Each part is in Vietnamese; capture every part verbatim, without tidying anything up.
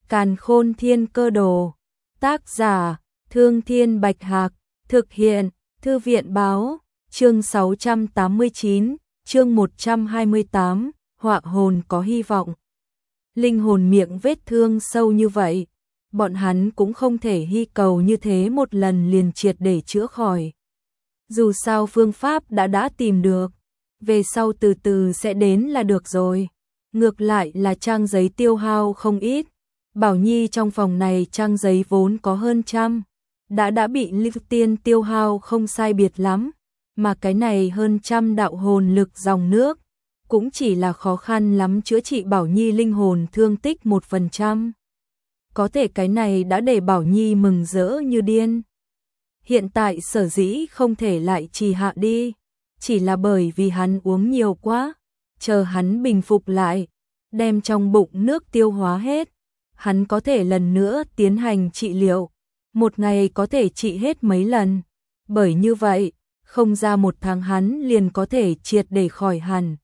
Càn Khôn Thiên Cơ Đồ. Tác giả: Thương Thiên Bạch Hạc. Thực hiện: Thư viện Báo. Chương sáu trăm tám mươi chín, chương một trăm hai mươi tám, họa hồn có hy vọng. Linh hồn miệng vết thương sâu như vậy, bọn hắn cũng không thể hy cầu như thế một lần liền triệt để chữa khỏi. Dù sao phương pháp đã đã tìm được, về sau từ từ sẽ đến là được rồi. Ngược lại là trang giấy tiêu hao không ít. Bảo Nhi trong phòng này trang giấy vốn có hơn trăm, đã đã bị Lưu Tiên tiêu hao không sai biệt lắm, mà cái này hơn trăm đạo hồn lực dòng nước, cũng chỉ là khó khăn lắm chữa trị Bảo Nhi linh hồn thương tích một phần trăm. Có thể cái này đã để Bảo Nhi mừng rỡ như điên. Hiện tại sở dĩ không thể lại trì hạ đi, chỉ là bởi vì hắn uống nhiều quá, chờ hắn bình phục lại, đem trong bụng nước tiêu hóa hết, hắn có thể lần nữa tiến hành trị liệu, một ngày có thể trị hết mấy lần, bởi như vậy, không ra một tháng hắn liền có thể triệt để khỏi hẳn.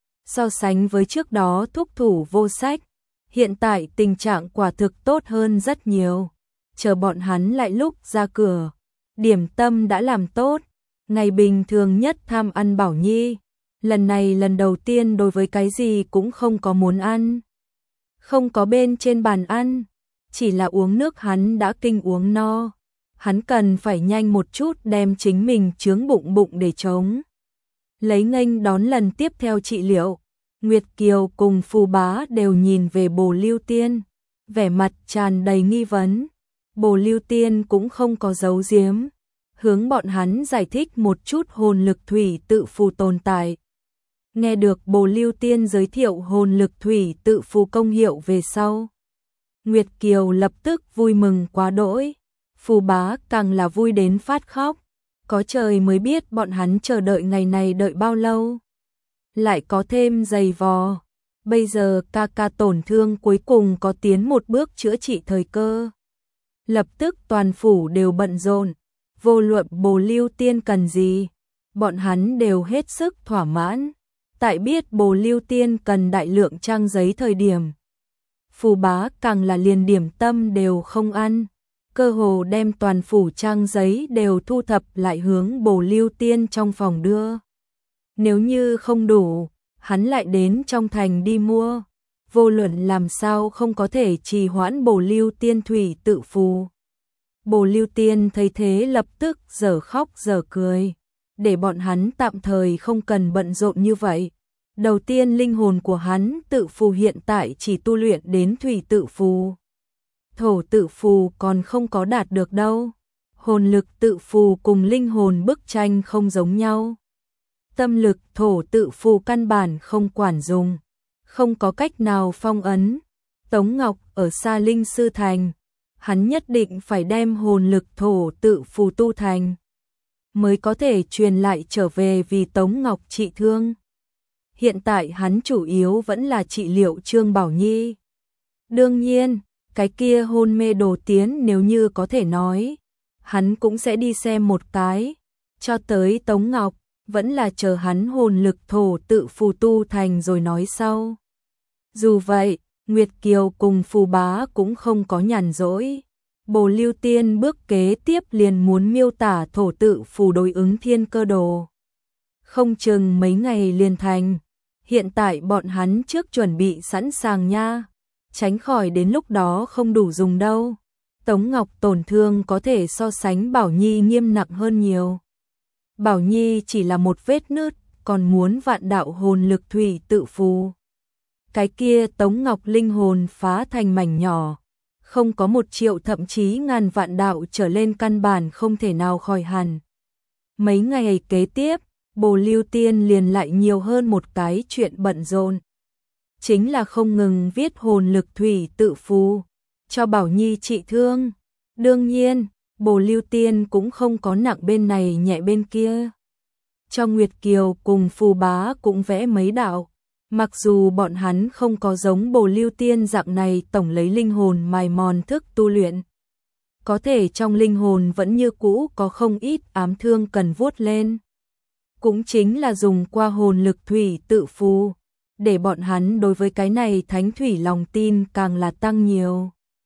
So sánh với trước đó thúc thủ vô sách, hiện tại tình trạng quả thực tốt hơn rất nhiều. Chờ bọn hắn lại lúc ra cửa, điểm tâm đã làm tốt, ngày bình thường nhất tham ăn Bảo Nhi, lần này lần đầu tiên đối với cái gì cũng không có muốn ăn. Không có bên trên bàn ăn, chỉ là uống nước hắn đã kinh uống no. Hắn cần phải nhanh một chút đem chính mình chướng bụng bụng để chống. Lấy nghênh đón lần tiếp theo trị liệu, Nguyệt Kiều cùng Phù Bá đều nhìn về Bồ Lưu Tiên, vẻ mặt tràn đầy nghi vấn. Bồ Lưu Tiên cũng không có giấu giếm, hướng bọn hắn giải thích một chút hồn lực thủy tự phù tồn tại. Nghe được Bồ Lưu Tiên giới thiệu hồn lực thủy tự phù công hiệu về sau, Nguyệt Kiều lập tức vui mừng quá đỗi, Phù Bá càng là vui đến phát khóc, có trời mới biết bọn hắn chờ đợi ngày này đợi bao lâu. Lại có thêm giày vò, bây giờ ca ca tổn thương cuối cùng có tiến một bước chữa trị thời cơ. Lập tức toàn phủ đều bận rộn, vô luận Bồ Lưu Tiên cần gì, bọn hắn đều hết sức thỏa mãn. Tại biết Bồ Lưu Tiên cần đại lượng trang giấy thời điểm, Phù Bá càng là liền điểm tâm đều không ăn, cơ hồ đem toàn phủ trang giấy đều thu thập lại hướng Bồ Lưu Tiên trong phòng đưa. Nếu như không đủ, hắn lại đến trong thành đi mua, vô luận làm sao không có thể trì hoãn Bồ Lưu Tiên thủy tự phù. Bồ Lưu Tiên thấy thế lập tức dở khóc dở cười, để bọn hắn tạm thời không cần bận rộn như vậy. Đầu tiên linh hồn của hắn tự phù hiện tại chỉ tu luyện đến thủy tự phù. Thổ tự phù còn không có đạt được đâu. Hồn lực tự phù cùng linh hồn bức tranh không giống nhau. Tâm lực thổ tự phù căn bản không quản dùng, không có cách nào phong ấn. Tống Ngọc ở Sa Linh Sư Thành, hắn nhất định phải đem hồn lực thổ tự phù tu thành, mới có thể truyền lại trở về vì Tống Ngọc trị thương. Hiện tại hắn chủ yếu vẫn là trị liệu Trương Bảo Nhi. Đương nhiên, cái kia hôn mê đồ tiến nếu như có thể nói, hắn cũng sẽ đi xem một cái. Cho tới Tống Ngọc, vẫn là chờ hắn hồn lực thổ tự phù tu thành rồi nói sau. Dù vậy, Nguyệt Kiều cùng Phù Bá cũng không có nhàn rỗi. Bồ Lưu Tiên bước kế tiếp liền muốn miêu tả thổ tự phù đối ứng thiên cơ đồ. Không chừng mấy ngày liền thành. Hiện tại bọn hắn trước chuẩn bị sẵn sàng nha, tránh khỏi đến lúc đó không đủ dùng đâu. Tống Ngọc tổn thương có thể so sánh Bảo Nhi nghiêm nặng hơn nhiều. Bảo Nhi chỉ là một vết nứt, còn muốn vạn đạo hồn lực thủy tự phù. Cái kia Tống Ngọc linh hồn phá thành mảnh nhỏ, không có một triệu thậm chí ngàn vạn đạo trở lên căn bản không thể nào khỏi hẳn. Mấy ngày kế tiếp, Bồ Lưu Tiên liền lại nhiều hơn một cái chuyện bận rộn. Chính là không ngừng viết hồn lực thủy tự phù, cho Bảo Nhi trị thương. Đương nhiên, Bồ Lưu Tiên cũng không có nặng bên này nhẹ bên kia. Cho Nguyệt Kiều cùng Phù Bá cũng vẽ mấy đạo. Mặc dù bọn hắn không có giống Bồ Lưu Tiên dạng này tổng lấy linh hồn mài mòn thức tu luyện, có thể trong linh hồn vẫn như cũ có không ít ám thương cần vuốt lên. Cũng chính là dùng qua hồn lực thủy tự phù, để bọn hắn đối với cái này thánh thủy lòng tin càng là tăng nhiều.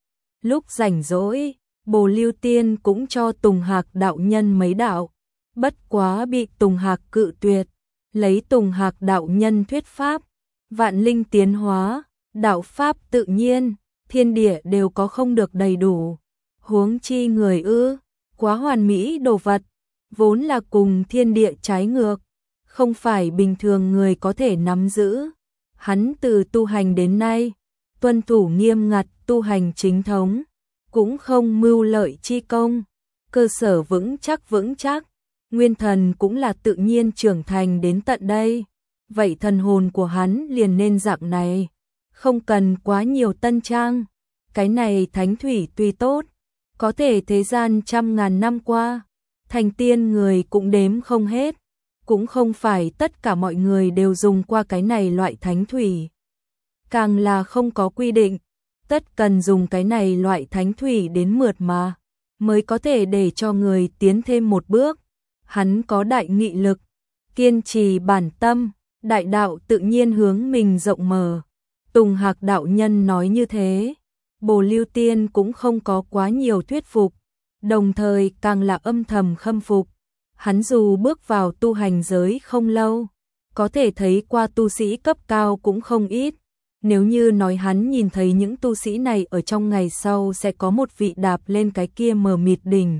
Lúc rảnh rỗi, Bồ Lưu Tiên cũng cho Tùng Hạc đạo nhân mấy đạo, bất quá bị Tùng Hạc cự tuyệt, lấy Tùng Hạc đạo nhân thuyết pháp, vạn linh tiến hóa, đạo pháp tự nhiên, thiên địa đều có không được đầy đủ, huống chi người ư, quá hoàn mỹ đồ vật, vốn là cùng thiên địa trái ngược, không phải bình thường người có thể nắm giữ. Hắn từ tu hành đến nay, tuân thủ nghiêm ngặt tu hành chính thống, cũng không mưu lợi chi công, cơ sở vững chắc vững chắc, nguyên thần cũng là tự nhiên trưởng thành đến tận đây, vậy thần hồn của hắn liền nên dạng này, không cần quá nhiều tân trang, cái này thánh thủy tuy tốt, có thể thế gian trăm ngàn năm qua, thành tiên người cũng đếm không hết, cũng không phải tất cả mọi người đều dùng qua cái này loại thánh thủy. Càng là không có quy định, tất cần dùng cái này loại thánh thủy đến mượt mà, mới có thể để cho người tiến thêm một bước. Hắn có đại nghị lực, kiên trì bản tâm, đại đạo tự nhiên hướng mình rộng mở. Tùng Hạc đạo nhân nói như thế, Bồ Lưu Tiên cũng không có quá nhiều thuyết phục, đồng thời càng là âm thầm khâm phục. Hắn dù bước vào tu hành giới không lâu, có thể thấy qua tu sĩ cấp cao cũng không ít. Nếu như nói hắn nhìn thấy những tu sĩ này ở trong ngày sau sẽ có một vị đạp lên cái kia mờ mịt đỉnh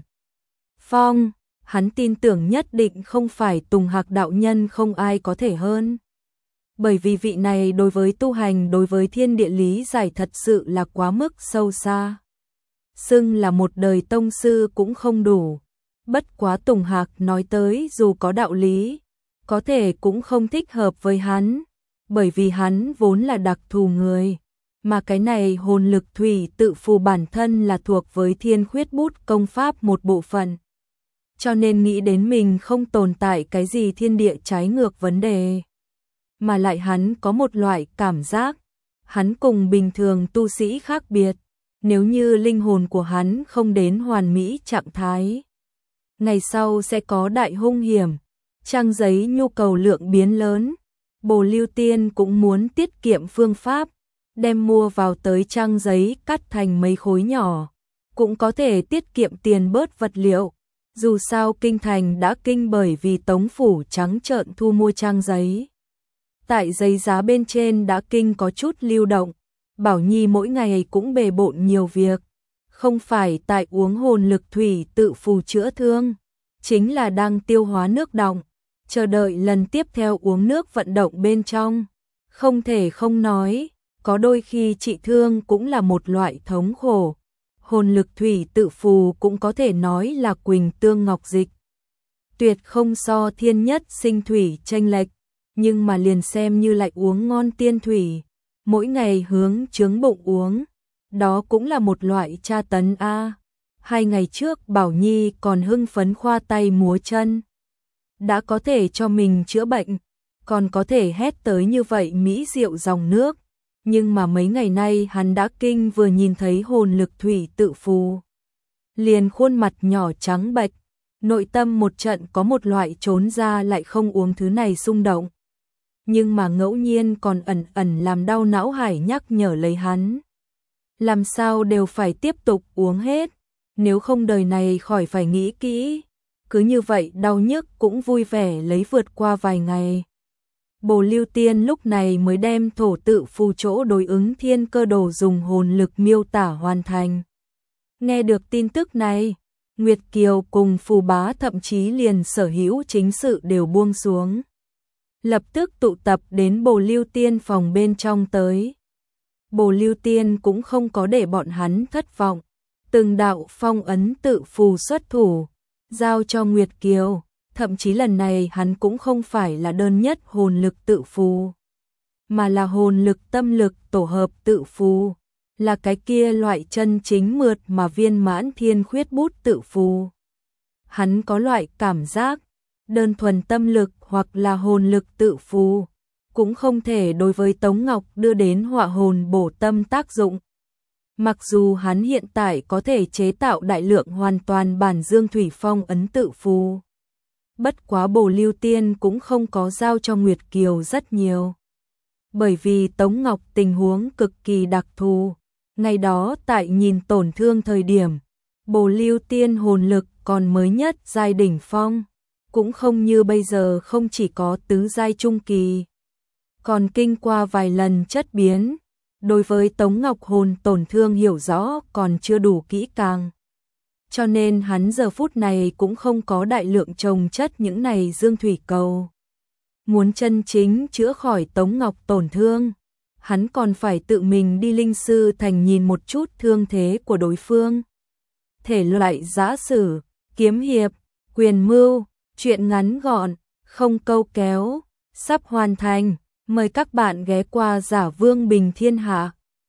phong, hắn tin tưởng nhất định không phải Tùng Hạc đạo nhân không ai có thể hơn. Bởi vì vị này đối với tu hành, đối với thiên địa lý giải thật sự là quá mức sâu xa. Xưng là một đời tông sư cũng không đủ. Bất quá Tùng Hạc nói tới dù có đạo lý, có thể cũng không thích hợp với hắn, bởi vì hắn vốn là đặc thù người, mà cái này hồn lực thủy tự phù bản thân là thuộc với thiên khuyết bút công pháp một bộ phận. Cho nên nghĩ đến mình không tồn tại cái gì thiên địa trái ngược vấn đề. Mà lại hắn có một loại cảm giác, hắn cùng bình thường tu sĩ khác biệt, nếu như linh hồn của hắn không đến hoàn mỹ trạng thái, ngày sau sẽ có đại hung hiểm. Trang giấy nhu cầu lượng biến lớn, Bồ Lưu Tiên cũng muốn tiết kiệm phương pháp, đem mua vào tới trang giấy cắt thành mấy khối nhỏ, cũng có thể tiết kiệm tiền bớt vật liệu. Dù sao kinh thành đã kinh bởi vì Tống phủ trắng trợn thu mua trang giấy. Tại giấy giá bên trên đã kinh có chút lưu động, Bảo Nhi mỗi ngày cũng bề bộn nhiều việc, không phải tại uống hồn lực thủy tự phù chữa thương, chính là đang tiêu hóa nước đọng, chờ đợi lần tiếp theo uống nước vận động bên trong. Không thể không nói, có đôi khi trị thương cũng là một loại thống khổ. Hồn lực thủy tự phù cũng có thể nói là quỳnh tương ngọc dịch. Tuyệt không so thiên nhất sinh thủy chênh lệch, nhưng mà liền xem như lại uống ngon tiên thủy, mỗi ngày hướng chướng bụng uống, đó cũng là một loại tra tấn a. Hai ngày trước Bảo Nhi còn hưng phấn khoa tay múa chân, đã có thể cho mình chữa bệnh, còn có thể hét tới như vậy mỹ diệu dòng nước. Nhưng mà mấy ngày nay hắn đã kinh vừa nhìn thấy hồn lực thủy tự phù, liền khuôn mặt nhỏ trắng bệch, nội tâm một trận có một loại trốn ra lại không uống thứ này xung động. Nhưng mà ngẫu nhiên còn ẩn ẩn làm đau não hải nhắc nhở lấy hắn. Làm sao đều phải tiếp tục uống hết, nếu không đời này khỏi phải nghĩ kỹ. Cứ như vậy đau nhức cũng vui vẻ lấy vượt qua vài ngày. Bồ Lưu Tiên lúc này mới đem thổ tự phù chỗ đối ứng thiên cơ đồ dùng hồn lực miêu tả hoàn thành. Nghe được tin tức này, Nguyệt Kiều cùng Phù Bá thậm chí liền sở hữu chính sự đều buông xuống. Lập tức tụ tập đến Bồ Lưu Tiên phòng bên trong tới. Bồ Lưu Tiên cũng không có để bọn hắn thất vọng. Từng đạo phong ấn tự phù xuất thủ, giao cho Nguyệt Kiều. Thậm chí lần này hắn cũng không phải là đơn nhất hồn lực tự phù, mà là hồn lực tâm lực tổ hợp tự phù, là cái kia loại chân chính mượt mà viên mãn thiên khuyết bút tự phù. Hắn có loại cảm giác, đơn thuần tâm lực hoặc là hồn lực tự phù, cũng không thể đối với Tống Ngọc đưa đến họa hồn bổ tâm tác dụng. Mặc dù hắn hiện tại có thể chế tạo đại lượng hoàn toàn bản dương thủy phong ấn tự phù, bất quá Bồ Lưu Tiên cũng không có giao cho Nguyệt Kiều rất nhiều. Bởi vì Tống Ngọc tình huống cực kỳ đặc thù, Ngày đó tại nhìn tổn thương thời điểm, Bồ Lưu Tiên hồn lực còn mới nhất giai đỉnh phong, cũng không như bây giờ không chỉ có tứ giai trung kỳ, còn kinh qua vài lần chất biến. Đối với Tống Ngọc hồn tổn thương hiểu rõ còn chưa đủ kỹ càng, cho nên hắn giờ phút này cũng không có đại lượng trồng chất những này dương thủy cầu. Muốn chân chính chữa khỏi Tống Ngọc tổn thương, hắn còn phải tự mình đi linh sư thành nhìn một chút thương thế của đối phương. Thể loại giã sử, kiếm hiệp, quyền mưu, truyện ngắn gọn, không câu kéo, sắp hoàn thành. Mời các bạn ghé qua Giả Vương Bình Thiên Hạ.